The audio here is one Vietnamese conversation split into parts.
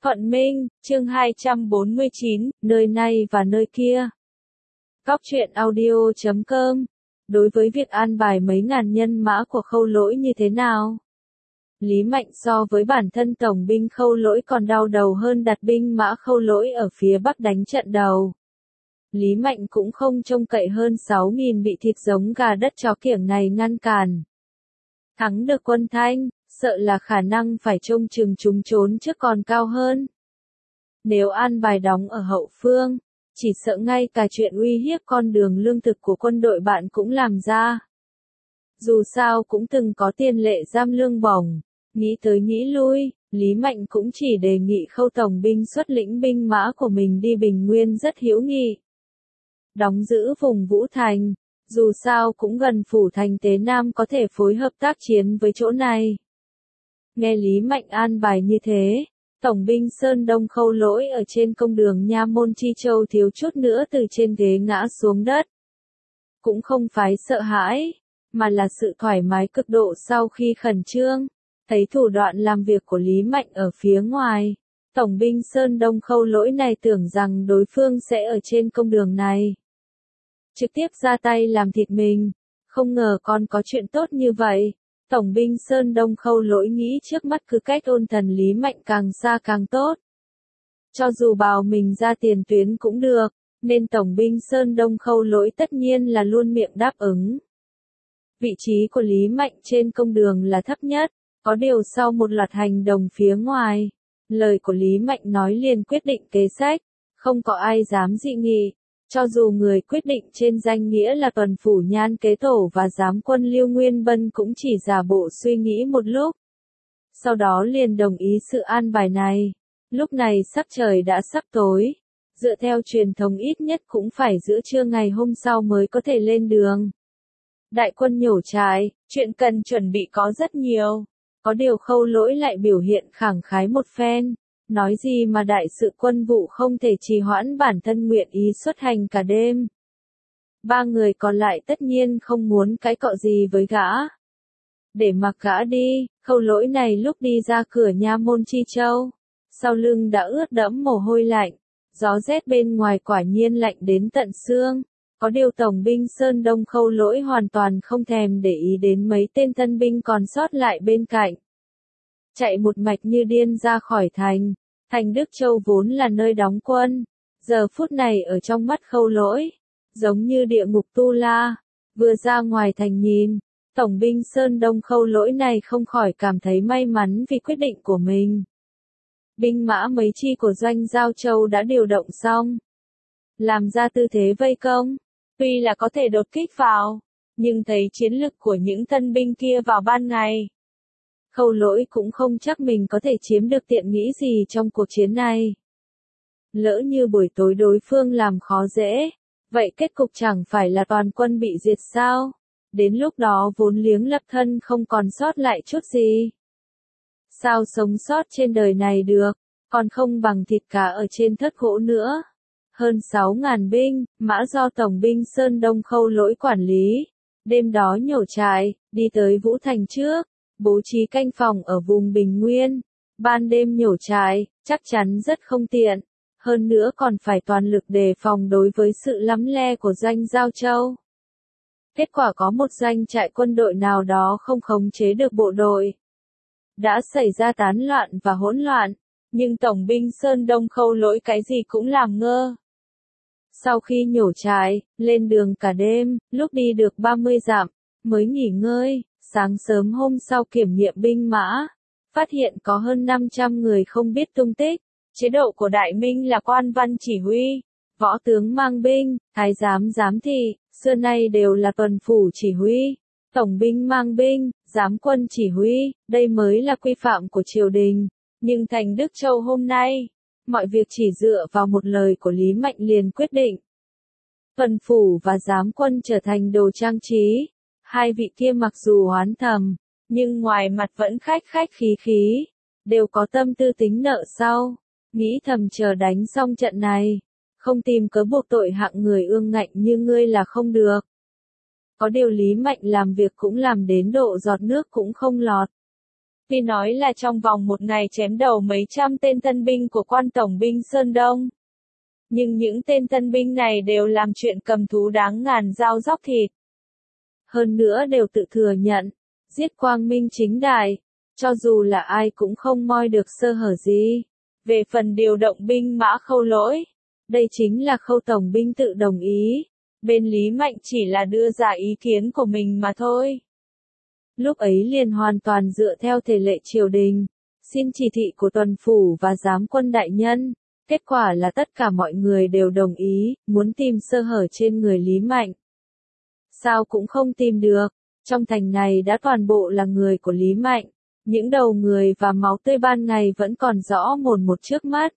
Thuận Minh, chương 249, nơi này và nơi kia. Góc truyện audio.com. Đối với việc an bài mấy ngàn nhân mã của Khâu Lỗi như thế nào? Lý Mạnh so với bản thân tổng binh Khâu Lỗi còn đau đầu hơn đặt binh mã Khâu Lỗi ở phía Bắc đánh trận đầu. Lý Mạnh cũng không trông cậy hơn 6.000 bị thịt giống gà đất chó kiểng này ngăn cản. Thắng được quân Thanh, sợ là khả năng phải trông chừng chúng trốn trước còn cao hơn. Nếu an bài đóng ở hậu phương, chỉ sợ ngay cả chuyện uy hiếp con đường lương thực của quân đội bạn cũng làm ra. Dù sao cũng từng có tiền lệ giam lương bổng, nghĩ tới nghĩ lui, Lý Mạnh cũng chỉ đề nghị Khâu tổng binh xuất lĩnh binh mã của mình đi Bình Nguyên rất hữu nghị. Đóng giữ vùng Vũ Thành, dù sao cũng gần phủ thành Tế Nam có thể phối hợp tác chiến với chỗ này. Nghe Lý Mạnh an bài như thế, tổng binh Sơn Đông Khâu Lỗi ở trên công đường Nha Môn Chi Châu thiếu chút nữa từ trên ghế ngã xuống đất. Cũng không phải sợ hãi, mà là sự thoải mái cực độ sau khi khẩn trương, thấy thủ đoạn làm việc của Lý Mạnh ở phía ngoài. Tổng binh Sơn Đông Khâu Lỗi này tưởng rằng đối phương sẽ ở trên công đường này trực tiếp ra tay làm thịt mình, không ngờ còn có chuyện tốt như vậy. Tổng binh Sơn Đông Khâu Lỗi nghĩ trước mắt cứ cách ôn thần Lý Mạnh càng xa càng tốt. Cho dù bảo mình ra tiền tuyến cũng được, nên tổng binh Sơn Đông Khâu Lỗi tất nhiên là luôn miệng đáp ứng. Vị trí của Lý Mạnh trên công đường là thấp nhất, có điều sau một loạt hành động phía ngoài, lời của Lý Mạnh nói liền quyết định kế sách, không có ai dám dị nghị. Cho dù người quyết định trên danh nghĩa là Tuần Phủ Nhan Kế Tổ và giám quân Lưu Nguyên Bân cũng chỉ giả bộ suy nghĩ một lúc. Sau đó liền đồng ý sự an bài này. Lúc này sắc trời đã sắp tối. Dựa theo truyền thống ít nhất cũng phải giữa trưa ngày hôm sau mới có thể lên đường. Đại quân nhổ trại, chuyện cần chuẩn bị có rất nhiều. Có điều Khâu Lỗi lại biểu hiện khẳng khái một phen. Nói gì mà đại sự quân vụ không thể trì hoãn, bản thân nguyện ý xuất hành cả đêm. Ba người còn lại tất nhiên không muốn cái cọ gì với gã. Để mặc gã đi, Khâu Lỗi này lúc đi ra cửa Nha Môn Chi Châu, sau lưng đã ướt đẫm mồ hôi lạnh, gió rét bên ngoài quả nhiên lạnh đến tận xương. Có điều tổng binh Sơn Đông Khâu Lỗi hoàn toàn không thèm để ý đến mấy tên tân binh còn sót lại bên cạnh. Chạy một mạch như điên ra khỏi thành. Thành Đức Châu vốn là nơi đóng quân, giờ phút này ở trong mắt Khâu Lỗi, giống như địa ngục Tu La. Vừa ra ngoài thành nhìn, tổng binh Sơn Đông Khâu Lỗi này không khỏi cảm thấy may mắn vì quyết định của mình. Binh mã mấy chi của doanh Giao Châu đã điều động xong, làm ra tư thế vây công, tuy là có thể đột kích vào, nhưng thấy chiến lực của những tân binh kia vào ban ngày. Khâu Lỗi cũng không chắc mình có thể chiếm được tiện nghĩ gì trong cuộc chiến này. Lỡ như buổi tối đối phương làm khó dễ, vậy kết cục chẳng phải là toàn quân bị diệt sao? Đến lúc đó vốn liếng lập thân không còn sót lại chút gì. Sao sống sót trên đời này được, còn không bằng thịt cá ở trên thớt gỗ nữa. Hơn 6.000 binh, mã do tổng binh Sơn Đông Khâu Lỗi quản lý. Đêm đó nhổ trại, đi tới Vũ Thành trước. Bố trí canh phòng ở vùng Bình Nguyên, ban đêm nhổ trại, chắc chắn rất không tiện, hơn nữa còn phải toàn lực đề phòng đối với sự lắm le của doanh Giao Châu. Kết quả có một doanh trại quân đội nào đó không khống chế được bộ đội. Đã xảy ra tán loạn và hỗn loạn, nhưng tổng binh Sơn Đông Khâu Lỗi cái gì cũng làm ngơ. Sau khi nhổ trại, lên đường cả đêm, lúc đi được 30 dặm, mới nghỉ ngơi. Sáng sớm hôm sau kiểm nghiệm binh mã, phát hiện có hơn 500 người không biết tung tích. Chế độ của Đại Minh là quan văn chỉ huy, võ tướng mang binh, thái giám giám thị, xưa nay đều là tuần phủ chỉ huy, tổng binh mang binh, giám quân chỉ huy, đây mới là quy phạm của triều đình. Nhưng thành Đức Châu hôm nay, mọi việc chỉ dựa vào một lời của Lý Mạnh liền quyết định. Tuần phủ và giám quân trở thành đồ trang trí. Hai vị kia mặc dù oán thầm, nhưng ngoài mặt vẫn khách khách khí khí, đều có tâm tư tính nợ sau, nghĩ thầm chờ đánh xong trận này, không tìm cớ buộc tội hạng người ương ngạnh như ngươi là không được. Có điều Lý Mạnh làm việc cũng làm đến độ giọt nước cũng không lọt. Tuy nói là trong vòng một ngày chém đầu mấy trăm tên tân binh của quan tổng binh Sơn Đông. Nhưng những tên tân binh này đều làm chuyện cầm thú đáng ngàn dao róc thịt. Hơn nữa đều tự thừa nhận, giết quang minh chính đại, cho dù là ai cũng không moi được sơ hở gì. Về phần điều động binh mã Khâu Lỗi, đây chính là Khâu tổng binh tự đồng ý, bên Lý Mạnh chỉ là đưa ra ý kiến của mình mà thôi. Lúc ấy liền hoàn toàn dựa theo thể lệ triều đình, xin chỉ thị của tuần phủ và giám quân đại nhân, kết quả là tất cả mọi người đều đồng ý, muốn tìm sơ hở trên người Lý Mạnh. Sao cũng không tìm được, trong thành này đã toàn bộ là người của Lý Mạnh, những đầu người và máu tươi ban ngày vẫn còn rõ mồn một trước mắt.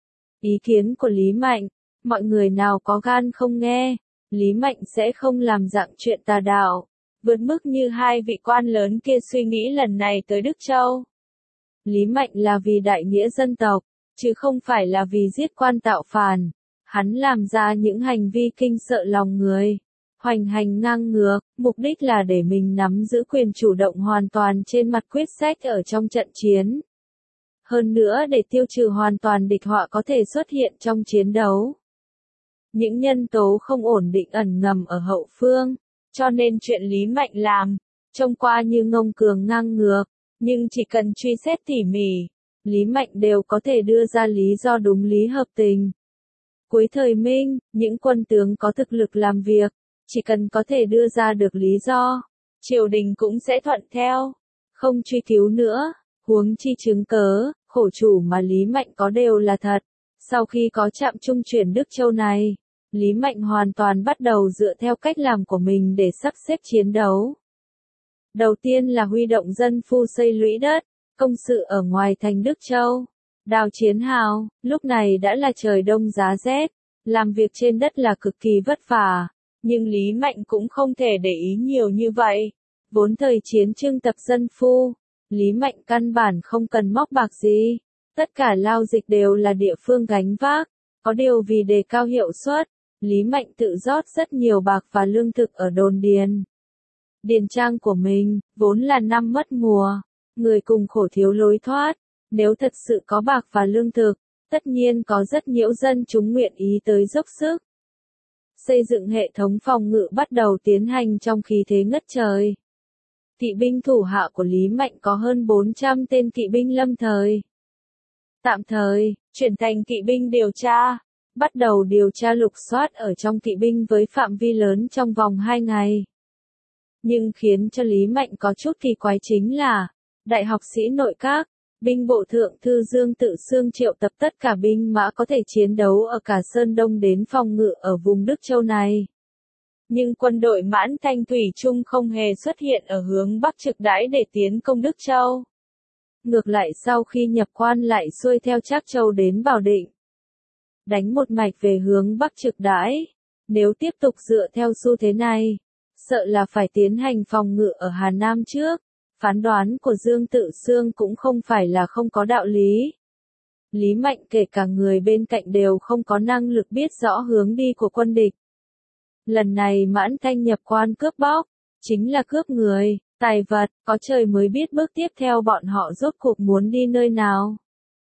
Ý kiến của Lý Mạnh, mọi người nào có gan không nghe, Lý Mạnh sẽ không làm dạng chuyện tà đạo, vượt mức như hai vị quan lớn kia suy nghĩ lần này tới Đức Châu. Lý Mạnh là vì đại nghĩa dân tộc, chứ không phải là vì giết quan tạo phản. Hắn làm ra những hành vi kinh sợ lòng người, hoành hành ngang ngược, mục đích là để mình nắm giữ quyền chủ động hoàn toàn trên mặt quyết sách ở trong trận chiến. Hơn nữa để tiêu trừ hoàn toàn địch họa có thể xuất hiện trong chiến đấu. Những nhân tố không ổn định ẩn ngầm ở hậu phương, cho nên chuyện Lý Mạnh làm, trông qua như ngông cuồng ngang ngược, nhưng chỉ cần truy xét tỉ mỉ, Lý Mạnh đều có thể đưa ra lý do đúng lý hợp tình. Cuối thời Minh, những quân tướng có thực lực làm việc, chỉ cần có thể đưa ra được lý do, triều đình cũng sẽ thuận theo, không truy cứu nữa, huống chi chứng cớ, khổ chủ mà Lý Mạnh có đều là thật. Sau khi có trạm trung chuyển Đức Châu này, Lý Mạnh hoàn toàn bắt đầu dựa theo cách làm của mình để sắp xếp chiến đấu. Đầu tiên là huy động dân phu xây lũy đất, công sự ở ngoài thành Đức Châu, đào chiến hào, lúc này đã là trời đông giá rét, làm việc trên đất là cực kỳ vất vả, nhưng Lý Mạnh cũng không thể để ý nhiều như vậy. Vốn thời chiến trưng tập dân phu, Lý Mạnh căn bản không cần móc bạc gì, tất cả lao dịch đều là địa phương gánh vác, có điều vì đề cao hiệu suất, Lý Mạnh tự rót rất nhiều bạc và lương thực ở đồn điền. Điền trang của mình, vốn là năm mất mùa, người cùng khổ thiếu lối thoát, nếu thật sự có bạc và lương thực, tất nhiên có rất nhiều dân chúng nguyện ý tới dốc sức. Xây dựng hệ thống phòng ngự bắt đầu tiến hành trong khí thế ngất trời. Kỵ binh thủ hạ của Lý Mạnh có hơn 400 tên kỵ binh lâm thời. Tạm thời, chuyển thành kỵ binh điều tra, bắt đầu điều tra lục soát ở trong kỵ binh với phạm vi lớn trong vòng 2 ngày. Nhưng khiến cho Lý Mạnh có chút kỳ quái chính là, đại học sĩ nội các, binh bộ thượng thư Dương Tự Xương triệu tập tất cả binh mã có thể chiến đấu ở cả Sơn Đông đến phòng ngự ở vùng Đức Châu này. Nhưng quân đội Mãn Thanh thủy chung không hề xuất hiện ở hướng Bắc Trực Đãi để tiến công Đức Châu. Ngược lại sau khi nhập quan lại xuôi theo Trác Châu đến Bảo Định, đánh một mạch về hướng Bắc Trực Đãi. Nếu tiếp tục dựa theo xu thế này, sợ là phải tiến hành phòng ngự ở Hà Nam trước. Phán đoán của Dương Tự Xương cũng không phải là không có đạo lý. Lý Mạnh kể cả người bên cạnh đều không có năng lực biết rõ hướng đi của quân địch. Lần này Mãn Thanh nhập quan cướp bóc, chính là cướp người, tài vật, có trời mới biết bước tiếp theo bọn họ rốt cuộc muốn đi nơi nào.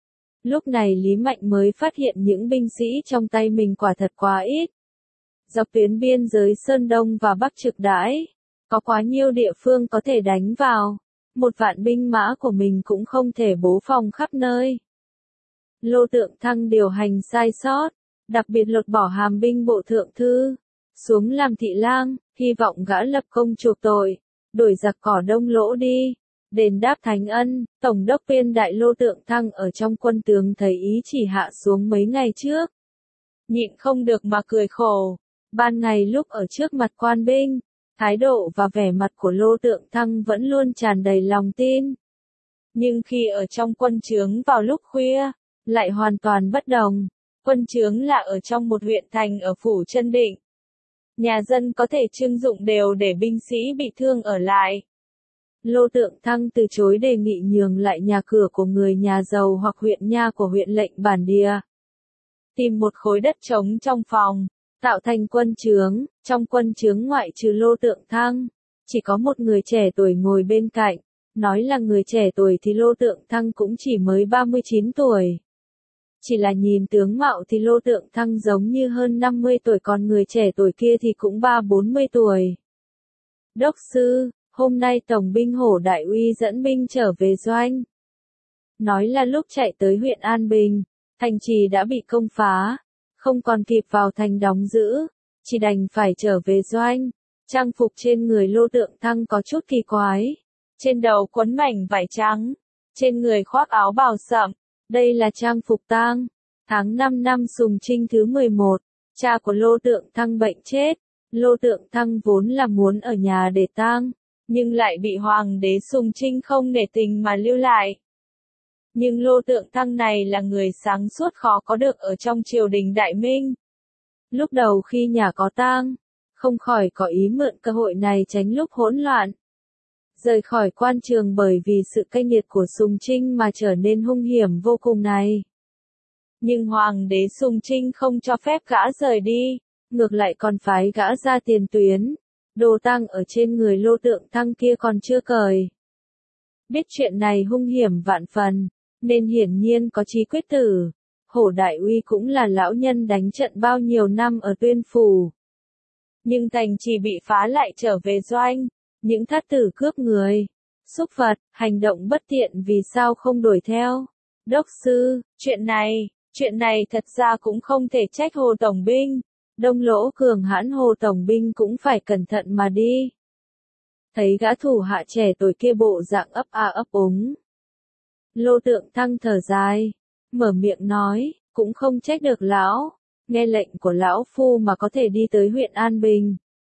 Lúc này Lý Mạnh mới phát hiện những binh sĩ trong tay mình quả thật quá ít. Dọc tuyến biên giới Sơn Đông và Bắc Trực Đãi, có quá nhiều địa phương có thể đánh vào, 1.000 binh mã của mình cũng không thể bố phòng khắp nơi. Lô Tượng Thăng điều hành sai sót, đặc biệt lột bỏ hàm binh bộ thượng thư, xuống làm thị lang, hy vọng gã lập công chuộc tội, đuổi giặc cỏ Đông Lỗ đi, đền đáp thánh ân. Tổng đốc viên đại Lô Tượng Thăng ở trong quân tướng thấy ý chỉ hạ xuống mấy ngày trước, nhịn không được mà cười khổ. Ban ngày lúc ở trước mặt quan binh, thái độ và vẻ mặt của Lô Tượng Thăng vẫn luôn tràn đầy lòng tin. Nhưng khi ở trong quân trướng vào lúc khuya, lại hoàn toàn bất đồng. Quân trướng là ở trong một huyện thành ở phủ Trân Định. Nhà dân có thể trưng dụng đều để binh sĩ bị thương ở lại. Lô Tượng Thăng từ chối đề nghị nhường lại nhà cửa của người nhà giàu hoặc huyện nha của huyện lệnh bản địa. Tìm một khối đất trống trong phòng, tạo thành quân trướng. Trong quân trướng ngoại trừ Lô Tượng Thăng, chỉ có một người trẻ tuổi ngồi bên cạnh, Nói là người trẻ tuổi thì Lô Tượng Thăng cũng chỉ mới 39 tuổi. Chỉ là nhìn tướng mạo thì Lô Tượng Thăng giống như hơn 50 tuổi, còn người trẻ tuổi kia thì cũng 30-40 tuổi. Đốc sư, hôm nay Tổng binh Hổ Đại Uy dẫn binh trở về doanh. Nói là lúc chạy tới huyện An Bình, thành trì đã bị công phá, không còn kịp vào thành đóng giữ, chỉ đành phải trở về doanh. Trang phục trên người Lô Tượng Thăng có chút kỳ quái. Trên đầu quấn mảnh vải trắng, trên người khoác áo bào sậm. Đây là trang phục tang. Tháng 5 năm Sùng Trinh thứ 11, cha của Lô Tượng Thăng bệnh chết. Lô Tượng Thăng vốn là muốn ở nhà để tang, nhưng lại bị Hoàng đế Sùng Trinh không nể tình mà lưu lại. Nhưng Lô Tượng Thăng này là người sáng suốt khó có được ở trong triều đình Đại Minh. Lúc đầu khi nhà có tang, không khỏi có ý mượn cơ hội này tránh lúc hỗn loạn. Rời khỏi quan trường bởi vì sự cay nghiệt của Sùng Trinh mà trở nên hung hiểm vô cùng này. Nhưng Hoàng đế Sùng Trinh không cho phép gã rời đi, ngược lại còn phái gã ra tiền tuyến. Đồ tang ở trên người Lô Tượng Thăng kia còn chưa cởi. Biết chuyện này hung hiểm vạn phần, nên hiển nhiên có chí quyết tử. Hổ Đại Uy cũng là lão nhân đánh trận bao nhiêu năm ở Tuyên Phủ. Nhưng thành trì bị phá lại trở về doanh. Những thát tử cướp người, xúc vật, hành động bất tiện vì sao không đuổi theo. Đốc sư, chuyện này thật ra cũng không thể trách Hồ Tổng binh. Đông Lỗ cường hãn Hồ Tổng binh cũng phải cẩn thận mà đi. Thấy gã thủ hạ trẻ tuổi kia bộ dạng ấp a ấp úng. Lô Tượng Thăng thở dài, mở miệng nói, cũng không trách được lão, nghe lệnh của lão phu mà có thể đi tới huyện An Bình.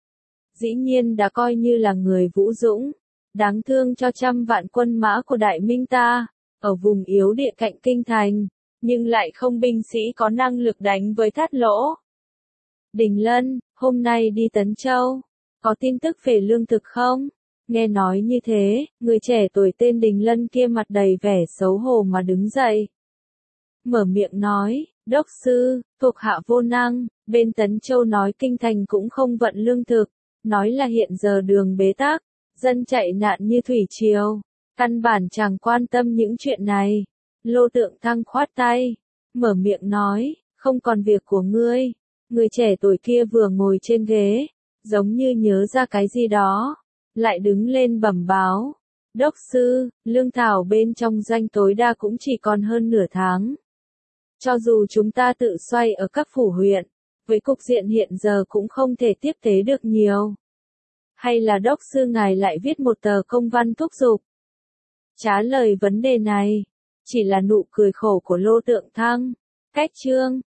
Dĩ nhiên đã coi như là người vũ dũng, đáng thương cho trăm vạn quân mã của Đại Minh ta, ở vùng yếu địa cạnh kinh thành, nhưng lại không binh sĩ có năng lực đánh với Thát Lỗ. Đình Lân, hôm nay đi Tấn Châu, có tin tức về lương thực không? Nghe nói như thế, người trẻ tuổi tên Đình Lân kia mặt đầy vẻ xấu hổ mà đứng dậy. Mở miệng nói, đốc sư, thuộc hạ vô năng, bên Tấn Châu nói kinh thành cũng không vận lương thực. Nói là hiện giờ đường bế tắc, dân chạy nạn như thủy triều, căn bản chẳng quan tâm những chuyện này. Lô Tượng Thăng khoát tay, mở miệng nói, không còn việc của ngươi. Người trẻ tuổi kia vừa ngồi trên ghế, giống như nhớ ra cái gì đó, lại đứng lên bẩm báo. Đốc sư, lương thảo bên trong doanh tối đa cũng chỉ còn hơn nửa tháng. Cho dù chúng ta tự xoay ở các phủ huyện, với cục diện hiện giờ cũng không thể tiếp tế được nhiều. Hay là đốc sư ngài lại viết một tờ công văn thúc giục? Trả lời vấn đề này, chỉ là nụ cười khổ của Lô Tượng Thăng. Cách chương